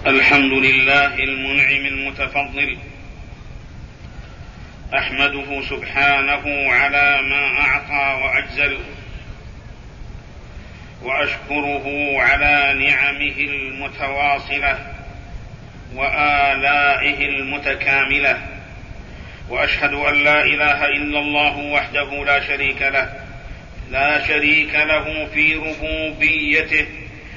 الحمد لله المنعم المتفضل، أحمده سبحانه على ما أعطى وأجزل، وأشكره على نعمه المتواصلة وآلائه المتكاملة، وأشهد أن لا إله إلا الله وحده لا شريك له في ربوبيته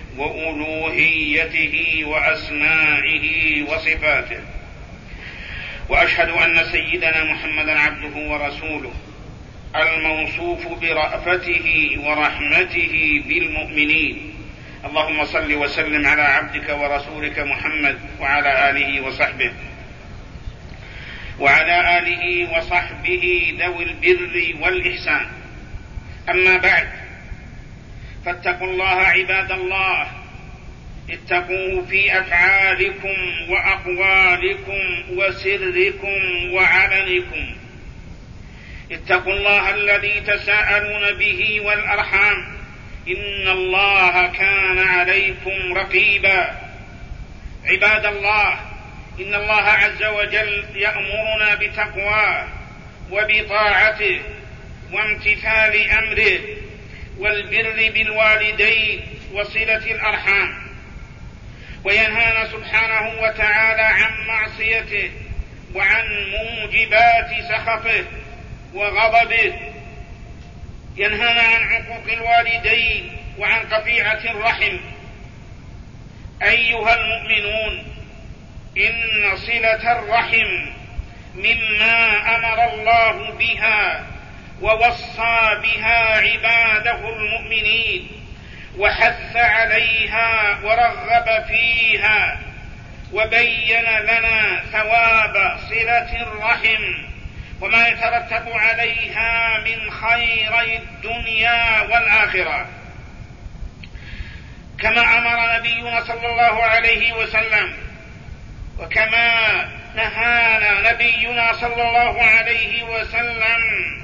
وألوهيته وأسمائه وصفاته، وأشهد أن سيدنا محمدا عبده ورسوله الموصوف برأفته ورحمته بالمؤمنين. اللهم صل وسلم على عبدك ورسولك محمد وعلى آله وصحبه ذوي البر والإحسان. أما بعد، فاتقوا الله عباد الله، اتقوه في أفعالكم وأقوالكم وسركم وعلنكم. اتقوا الله الذي تساءلون به والأرحام، إن الله كان عليكم رقيبا. عباد الله، إن الله عز وجل يأمرنا بتقواه وبطاعته وامتثال أمره والبر بالوالدين وصلة الأرحام، وينهانا سبحانه وتعالى عن معصيته وعن موجبات سخطه وغضبه. ينهانا عن عقوق الوالدين وعن قطيعة الرحم. أيها المؤمنون، إن صلة الرحم مما أمر الله بها ووصى بها عباده المؤمنين، وحث عليها ورغب فيها، وبين لنا ثواب صلة الرحم وما يترتب عليها من خيري الدنيا والآخرة، كما أمر نبينا صلى الله عليه وسلم، وكما نهانا نبينا صلى الله عليه وسلم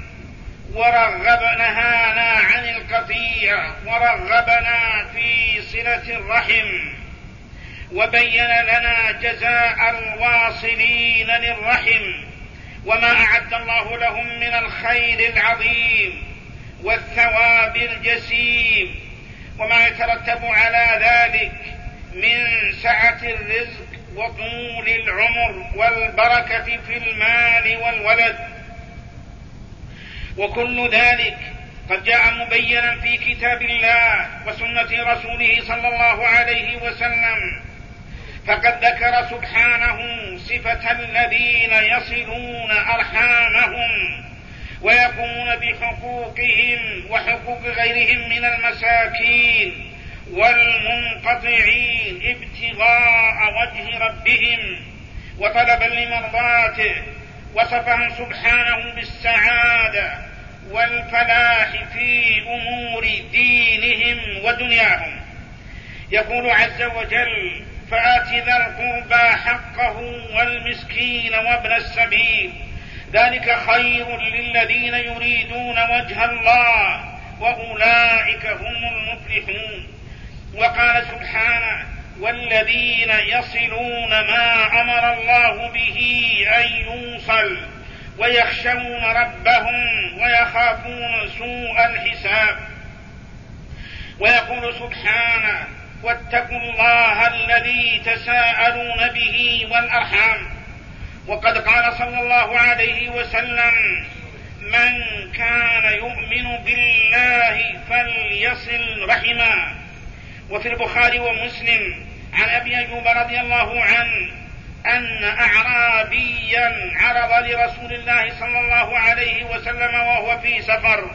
نهانا عن القطيعة ورغبنا في صلة الرحم، وبين لنا جزاء الواصلين للرحم وما أعد الله لهم من الخير العظيم والثواب الجسيم، وما يترتب على ذلك من سعة الرزق وطول العمر والبركة في المال والولد. وكل ذلك قد جاء مبينا في كتاب الله وسنة رسوله صلى الله عليه وسلم، فقد ذكر سبحانه صفة الذين يصلون أرحامهم ويقومون بحقوقهم وحقوق غيرهم من المساكين والمنقطعين ابتغاء وجه ربهم وطلبا لمرضاته. وصفهم سبحانه بالسعادة والفلاح في أمور دينهم ودنياهم. يقول عز وجل: فآت ذا القربى حقه والمسكين وابن السبيل، ذلك خير للذين يريدون وجه الله وأولئك هم المفلحون. وقال سبحانه: والذين يصلون ما أمر الله به أن يوصل ويخشون ربهم ويخافون سوء الحساب. ويقول سبحانه: واتقوا الله الذي تساءلون به والأرحام. وقد قال صلى الله عليه وسلم: من كان يؤمن بالله فليصل رحمه. وفي البخاري ومسلم عن أبي أيوب رضي الله عنه أن أعرابيا عرض لرسول الله صلى الله عليه وسلم وهو في سفر،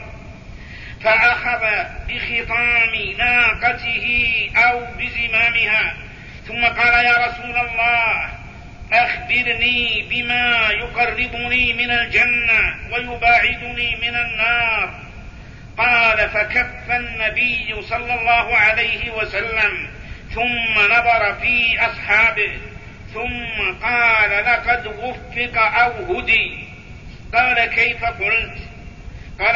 فأخذ بخطام ناقته أو بزمامها، ثم قال: يا رسول الله، أخبرني بما يقربني من الجنة ويباعدني من النار. قال: فكف النبي صلى الله عليه وسلم ثم نظر في أصحابه ثم قال: لقد وفق أو هدي. قال: كيف قلت؟ قال: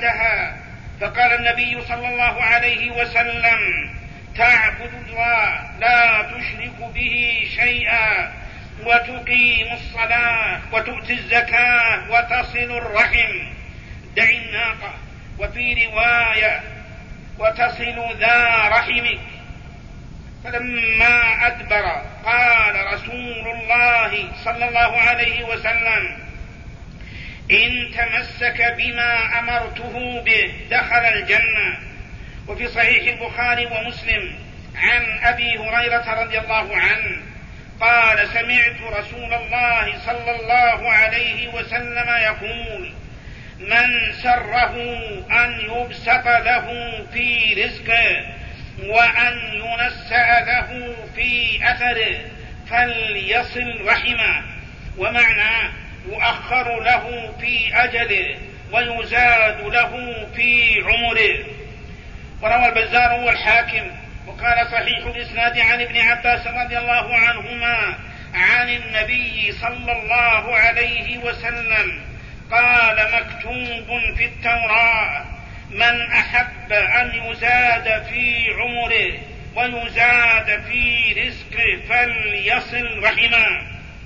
فأعادها، فقال النبي صلى الله عليه وسلم: تعبد الله لا تشرك به شيئا وتقيم الصلاة وتؤتي الزكاة وتصل الرحم دع الناقة، وفي رواية وتصل ذا رحمك. فلما أدبر قال رسول الله صلى الله عليه وسلم: إن تمسك بما أمرته به دخل الجنة. وفي صحيح البخاري ومسلم عن أبي هريرة رضي الله عنه قال: سمعت رسول الله صلى الله عليه وسلم يقول: من سره أن يبسط له في رزقه وأن ينسأ له في أثره فليصل رحمه، ومعنى يؤخر له في أجله ويزاد له في عمره. وروى البزار والحاكم وقال صحيح الإسناد عن ابن عباس رضي الله عنهما عن النبي صلى الله عليه وسلم قال: مكتوب في التوراة: من أحب أن يزاد في عمره ويزاد في رزقه فليصل رحمه.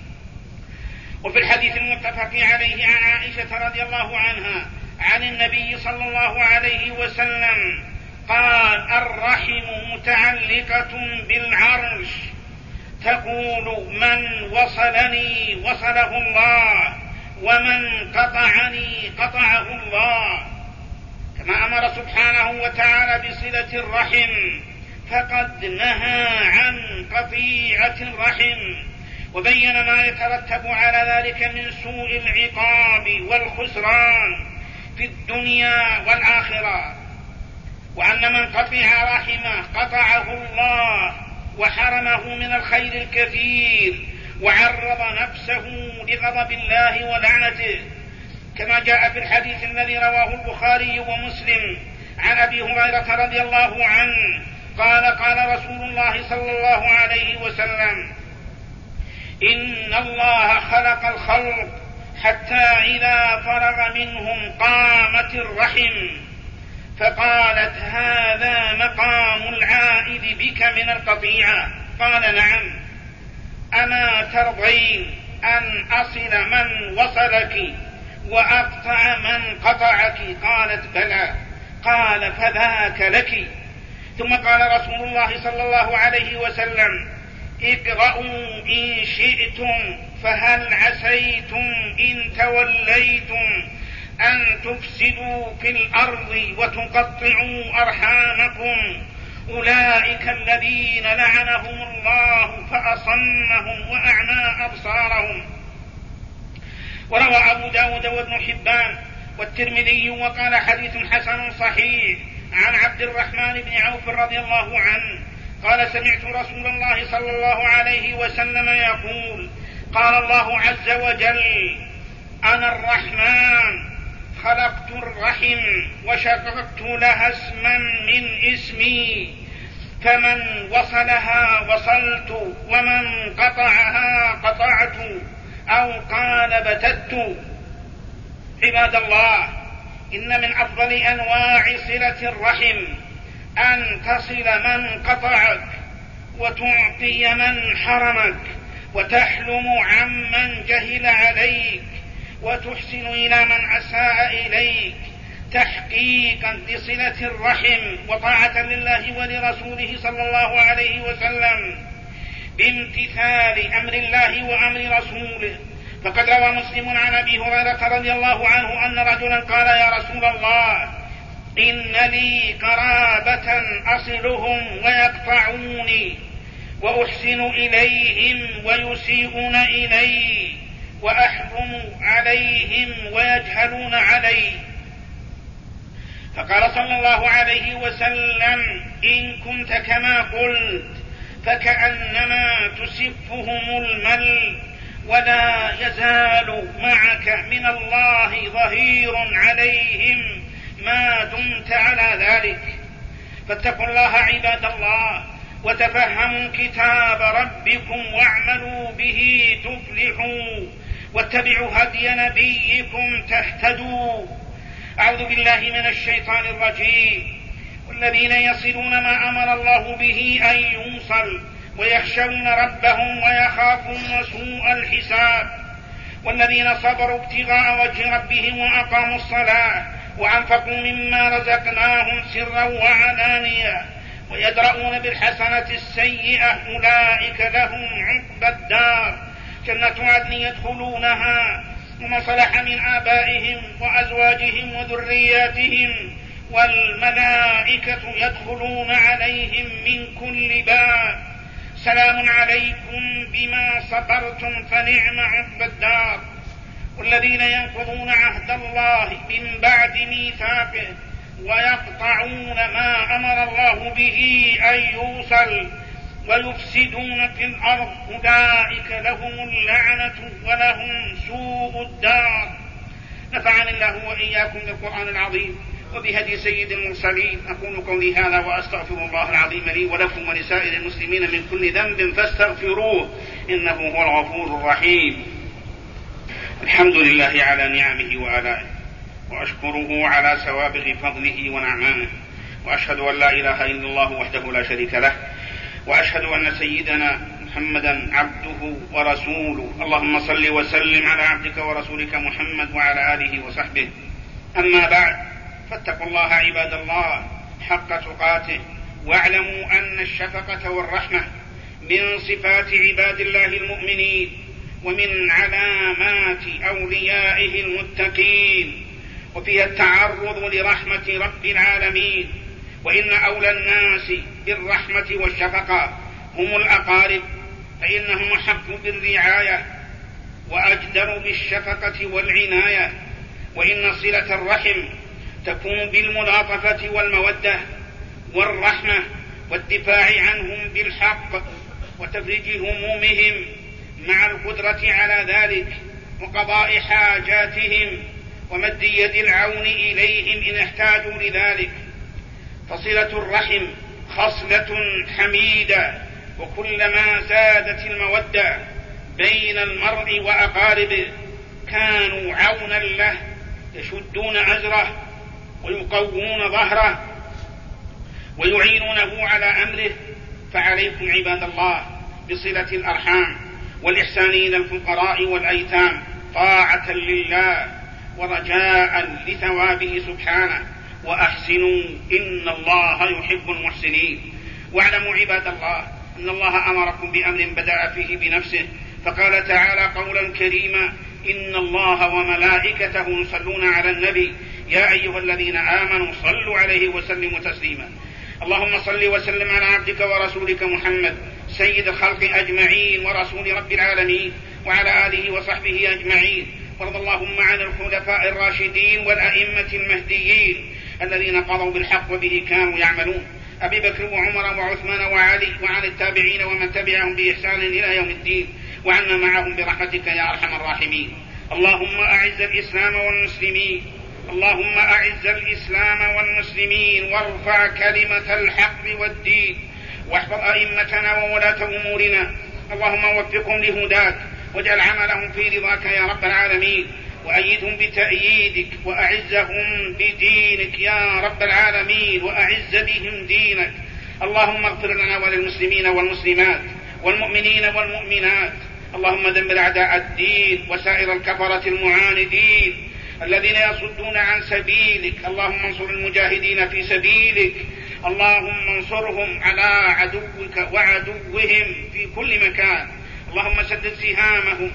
وفي الحديث المتفق عليه عن عائشة رضي الله عنها عن النبي صلى الله عليه وسلم قال: الرحم متعلقة بالعرش تقول: من وصلني وصله الله ومن قطعني قطعه الله. كما أمر سبحانه وتعالى بصلة الرحم فقد نهى عن قطيعة الرحم، وبين ما يترتب على ذلك من سوء العقاب والخسران في الدنيا والآخرة، وأن من قطع رحمه قطعه الله وحرمه من الخير الكثير وعرض نفسه لغضب الله ولعنته، كما جاء في الحديث الذي رواه البخاري ومسلم عن أبي هريرة رضي الله عنه قال: قال رسول الله صلى الله عليه وسلم: إن الله خلق الخلق حتى إذا فرغ منهم قامت الرحم فقالت: هذا مقام العائد بك من القطيعة. قال: نعم. أما ترضين أن أصل من وصلك وأقطع من قطعك؟ قالت: بلى. قال: فذاك لك. ثم قال رسول الله صلى الله عليه وسلم: اقرأوا إن شئتم فهل عسيتم إن توليتم أن تفسدوا في الأرض وتقطعوا أرحامكم أولئك الذين لعنهم الله فأصمهم وأعمى أبصارهم. وروى أبو داود وابن حبان والترمذي وقال: حديث حسن صحيح عن عبد الرحمن بن عوف رضي الله عنه قال: سمعت رسول الله صلى الله عليه وسلم يقول: قال الله عز وجل: أنا الرحمن خلقت الرحم وشققت لها اسما من اسمي، فمن وصلها وصلت ومن قطعها قطعت، أو قال بتت. عباد الله، إن من أفضل أنواع صلة الرحم أن تصل من قطعك وتعطي من حرمك وتحلم عمن جهل عليك وتحسن إلى من أساء إليك تحقيقا لصلة الرحم وطاعة لله ولرسوله صلى الله عليه وسلم بامتثال أمر الله وأمر رسوله. فقد روى مسلم عن أبي هريرة رضي الله عنه أن رجلا قال: يا رسول الله، إن لي قرابة أصلهم ويقطعوني وأحسن إليهم ويسيئون إلي وأحرم عليهم ويجهلون علي. فقال صلى الله عليه وسلم: إن كنت كما قلت فكأنما تسفهم المل، ولا يزال معك من الله ظهير عليهم ما دمت على ذلك. فاتقوا الله عباد الله، وتفهموا كتاب ربكم واعملوا به تفلحوا، واتبعوا هدي نبيكم تهتدوا. أعوذ بالله من الشيطان الرجيم. والذين يصلون ما أمر الله به أن يوصل ويخشون ربهم ويخافون سوء الحساب. والذين صبروا ابتغاء وجه ربهم وأقاموا الصلاة وأنفقوا مما رزقناهم سرا وعلانية ويدرؤون بالحسنة السيئة أولئك لهم عقبى الدار جنة عدن يدخلونها ومن صلح من آبائهم وأزواجهم وذرياتهم والملائكة يدخلون عليهم من كل باب سلام عليكم بما صبرتم فنعم عقبى الدار. والذين ينقضون عهد الله من بعد ميثاقه ويقطعون ما أمر الله به أن يوصل ويفسدون في الأرض أولئك لهم اللعنة ولهم سوء الدار. نفعني الله وإياكم بالقرآن العظيم وبهدي سيد المرسلين. أقول قولي هذا وأستغفر الله العظيم لي ولكم ولسائر المسلمين من كل ذنب فاستغفروه إنه هو الغفور الرحيم. الحمد لله على نعمه وآلائه وأشكره على سوابغ فضله ونعمائه وأشهد أن لا إله إلا الله وحده لا شريك له وأشهد أن سيدنا محمدا عبده ورسوله. اللهم صل وسلم على عبدك ورسولك محمد وعلى آله وصحبه. أما بعد فاتقوا الله عباد الله حق تقاته واعلموا أن الشفقة والرحمة من صفات عباد الله المؤمنين ومن علامات أوليائه المتقين وفيها التعرض لرحمة رب العالمين. وإن أولى الناس بالرحمة والشفقة هم الأقارب فإنهم أحق بالرعاية وأجدر بالشفقة والعناية. وإن صلة الرحم تكون بالملاطفة والمودة والرحمة والدفاع عنهم بالحق وتفريج همومهم مع القدرة على ذلك وقضاء حاجاتهم ومد يد العون إليهم إن احتاجوا لذلك. فصلة الرحم خصلة حميدة وكلما زادت المودة بين المرء وأقاربه كانوا عونا له يشدون أزره ويقوون ظهره ويعينونه على أمره. فعليكم عباد الله بصلة الأرحام والإحسان إلى الفقراء والأيتام طاعة لله ورجاء لثوابه سبحانه. وأحسنوا إن الله يحب المحسنين. واعلموا عباد الله أن الله أمركم بأمر بدأ فيه بنفسه فقال تعالى قولا كريما إن الله وملائكته يصلون على النبي يا أيها الذين آمنوا صلوا عليه وسلموا تسليما. اللهم صل وسلم على عبدك ورسولك محمد سيد الخلق أجمعين ورسول رب العالمين وعلى آله وصحبه أجمعين. وارض اللهم عن الخلفاء الراشدين والأئمة المهديين الذين قضوا بالحق وبه كانوا يعملون أبي بكر وعمر وعثمان وعلي وعن التابعين ومن تبعهم بإحسان إلى يوم الدين وعنا معهم برحمتك يا أرحم الراحمين. اللهم أعز الإسلام والمسلمين اللهم أعز الإسلام والمسلمين وارفع كلمة الحق والدين واحفظ أئمتنا وولاة أمورنا اللهم وفقهم لهداك واجعل عملهم في رضاك يا رب العالمين وأيدهم بتأييدك وأعزهم بدينك يا رب العالمين وأعز بهم دينك. اللهم اغفر لنا وللمسلمين والمسلمات والمؤمنين والمؤمنات. اللهم دمر أعداء الدين وسائر الكفرة المعاندين الذين يصدون عن سبيلك. اللهم انصر المجاهدين في سبيلك اللهم انصرهم على عدوك وعدوهم في كل مكان. اللهم سدد سهامهم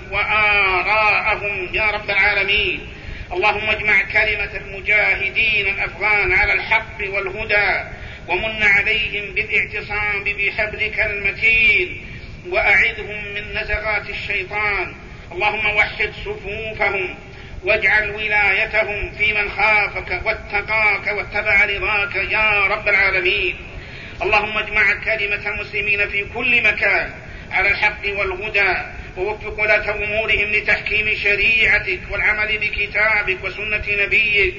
وآراءهم يا رب العالمين. اللهم اجمع كلمة المجاهدين الأفغان على الحق والهدى ومن عليهم بالاعتصام بحبلك المتين وأعذهم من نزغات الشيطان. اللهم وحد صفوفهم واجعل ولايتهم في من خافك واتقاك واتبع رضاك يا رب العالمين. اللهم اجمع كلمة المسلمين في كل مكان على الحق والهدى ووفق ولاة أمورهم لتحكيم شريعتك والعمل بكتابك وسنة نبيك.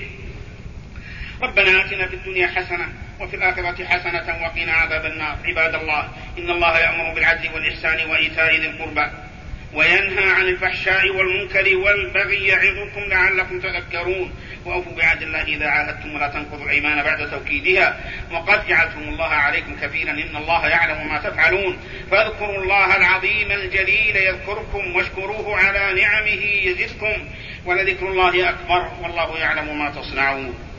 ربنا آتنا في الدنيا حسنة وفي الآخرة حسنة وقنا عذاب النار. عباد الله إن الله يأمر بالعدل والإحسان وإيتاء ذي القربى وينهى عن الفحشاء والمنكر والبغي يعظكم لعلكم تذكرون. وأوفوا بعهد الله إذا عاهدتم ولا تنقضوا الأيمان بعد توكيدها وقد جعلتم الله عليكم كفيلا إن الله يعلم ما تفعلون. فاذكروا الله العظيم الجليل يذكركم واشكروه على نعمه يزدكم ولذكر الله أكبر والله يعلم ما تصنعون.